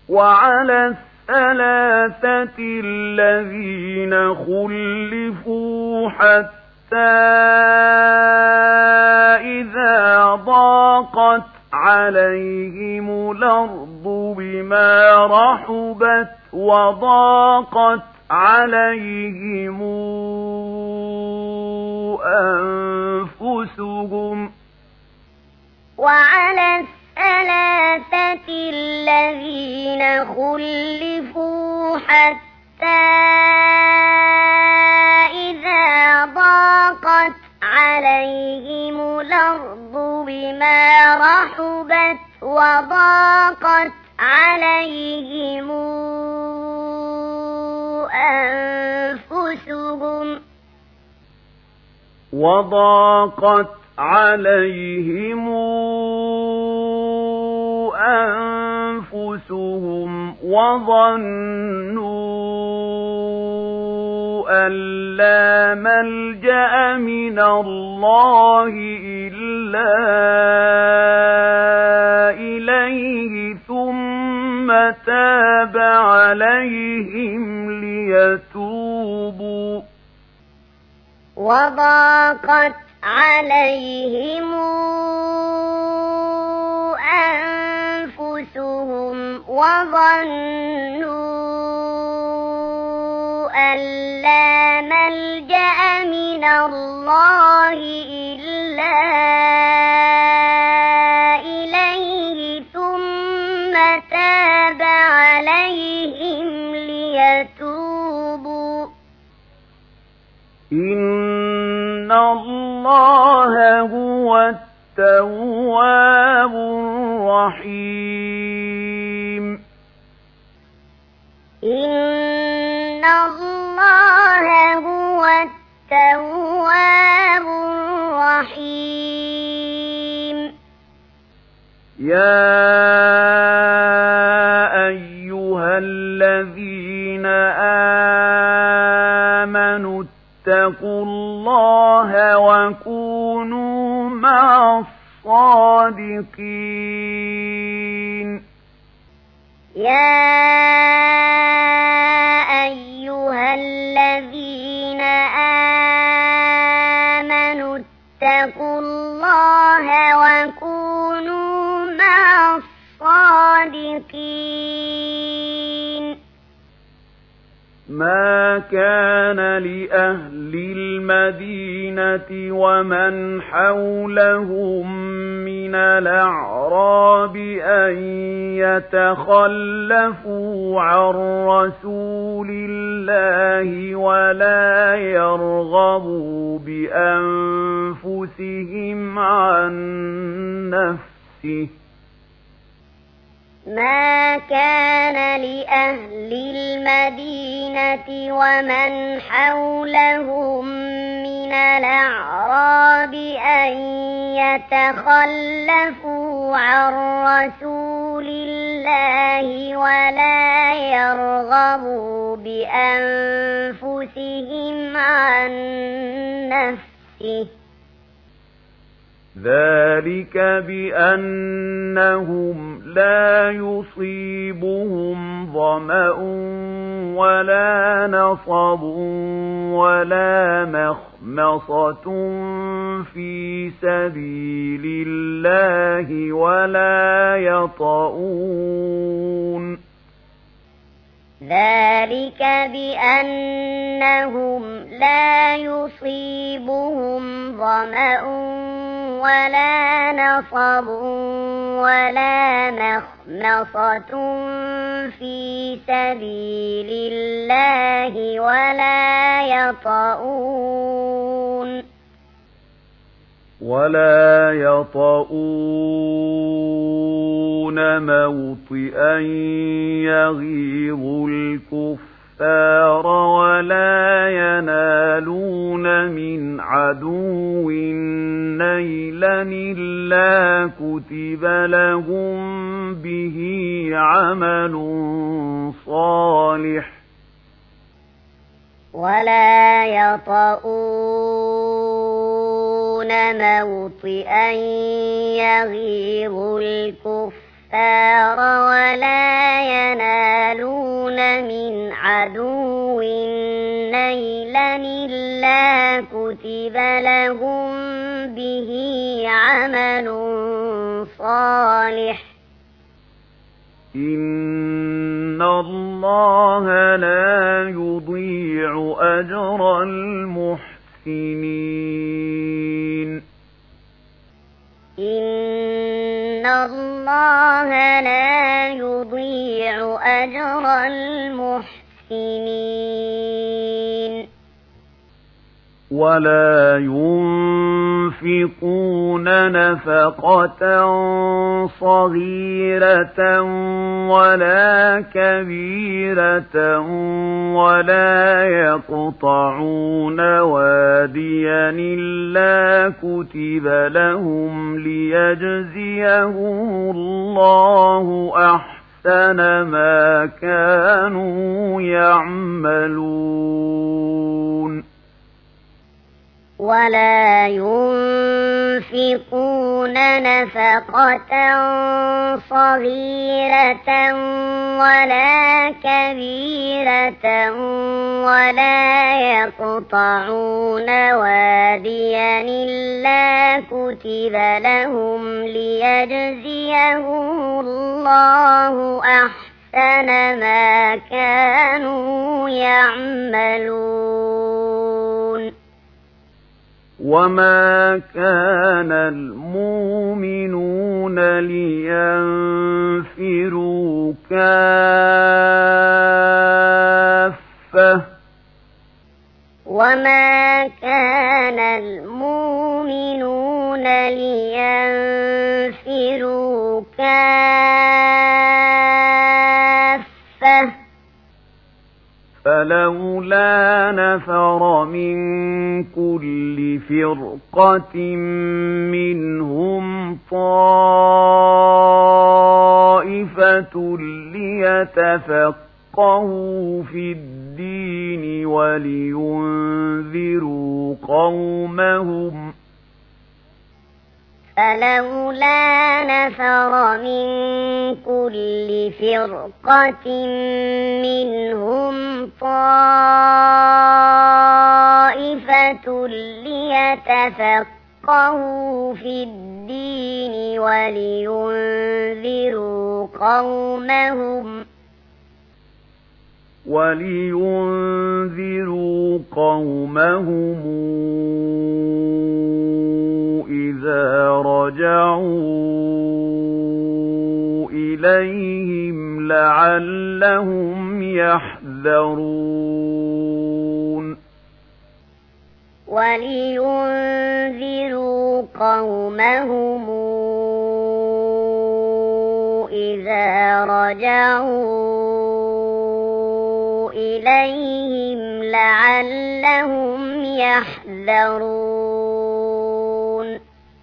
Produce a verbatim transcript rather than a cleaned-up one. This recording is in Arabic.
وعلى الثلاثة الذين خلفوا حتى إذا ضاقت عليهم الأرض بما رحبت وضاقت عليهم أنفسهم وعلى الثلاثة الذين خلفوا حتى إذا ضاقت عليهم الأرض بما رحبت وضاقت عليهم أنفسهم وضاقت عليهم أنفسهم وظنوا أن لا ملجأ من الله إلا إليه ثم تاب عليهم ليتوبوا وضاقت عليهم أنفسهم وظنوا أن لا ملجأ من الله إلا إليه ثم تاب عليهم ليتوبوا إن الله هو التواب الرحيم إن الله هو التواب الرحيم يا أيها الذين آمنوا اتقوا الله وكونوا مع الصادقين يا أيها الذين آمنوا اتقوا الله وكونوا مع الصادقين ما كان لأهل المدينة ومن حولهم من الأعراب أن يتخلفوا عن رسول الله ولا يرغبوا بأنفسهم عن نفسه ما كان لأهل المدينة ومن حولهم من الأعراب أن يتخلفوا عن رسول الله ولا يرغبوا بأنفسهم عن نفسه ذلك بأنهم لا يصيبهم ظمأ ولا نصب ولا مخمصة في سبيل الله ولا يطؤون ذلك بأنهم لا يصيبهم ظمأ ولا نصب ولا مخمصة في سبيل الله ولا يطؤون ولا يطؤون موطئا يغيظ الكفار ولا ينالون من عدو نيلا إلا كتب لهم به عمل صالح ولا يطؤون موطئا يغيظ الكفار الكفار ولا ينالون من عدو نيلا إلا كتب لهم به عمل صالح إن الله لا يضيع أجر المحسنين إن الله لا يضيع أجر المحسنين ولا ينفقون نفقة صغيرة ولا كبيرة ولا يقطعون واديا إلا كتب لهم ليجزيهم الله أحسن ما كانوا يعملون ولا ينفقون نفقة صغيرة ولا كبيرة ولا يقطعون واديا إلا كتب لهم ليجزيهم الله أحسن ما كانوا يعملون وما كان المؤمنون لينفروا كافة وما كان المؤمنون لينفروا كافة فلولا نفر من كل فرقة منهم طائفة ليتفقهوا في الدين ولينذروا قومهم فلولا نفر من كل فرقة منهم طائفة ليتفقهوا في الدين ولينذروا قومهم ولينذروا قومهم إذا رجعوا إليهم لعلهم يحذرون ولينذروا قومهم إذا رجعوا إليهم لعلهم يحذرون